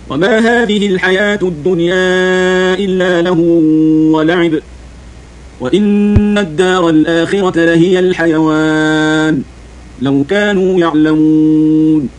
وما هذه الحياة الدنيا إلا لهو ولعب وإن الدار الآخرة لهي الحيوان لو كانوا يعلمون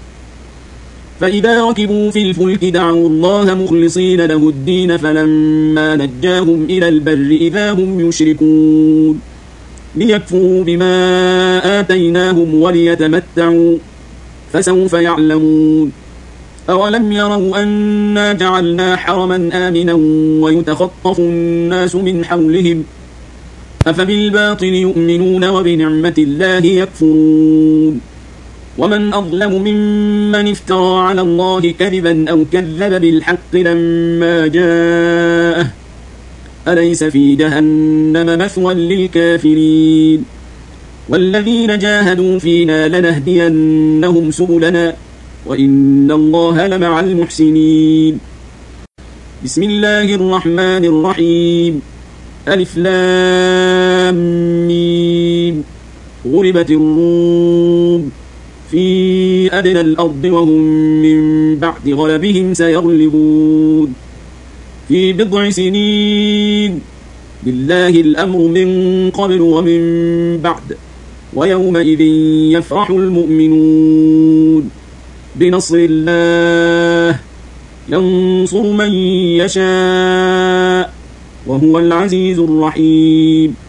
فإذا ركبوا في الفلك دعوا الله مخلصين له الدين فلما نجاهم إلى البر إذا هم يشركون ليكفروا بما آتيناهم وليتمتعوا فسوف يعلمون أولم يروا أنا جعلنا حرما آمنا ويتخطف الناس من حولهم أفبالباطل يؤمنون وبنعمة الله يكفرون ومن أظلم ممن افترى على الله كذبا أو كذب بالحق لما جاءه أليس في جهنم مثوى للكافرين والذين جاهدوا فينا لنهدينهم سبلنا وإن الله لمع المحسنين بسم الله الرحمن الرحيم ألف لام ميم غلبت الروم في أدنى الأرض وهم من بعد غلبهم سيغلبون في بضع سنين لله الأمر من قبل ومن بعد ويومئذ يفرح المؤمنون بنصر الله ينصر من يشاء وهو العزيز الرحيم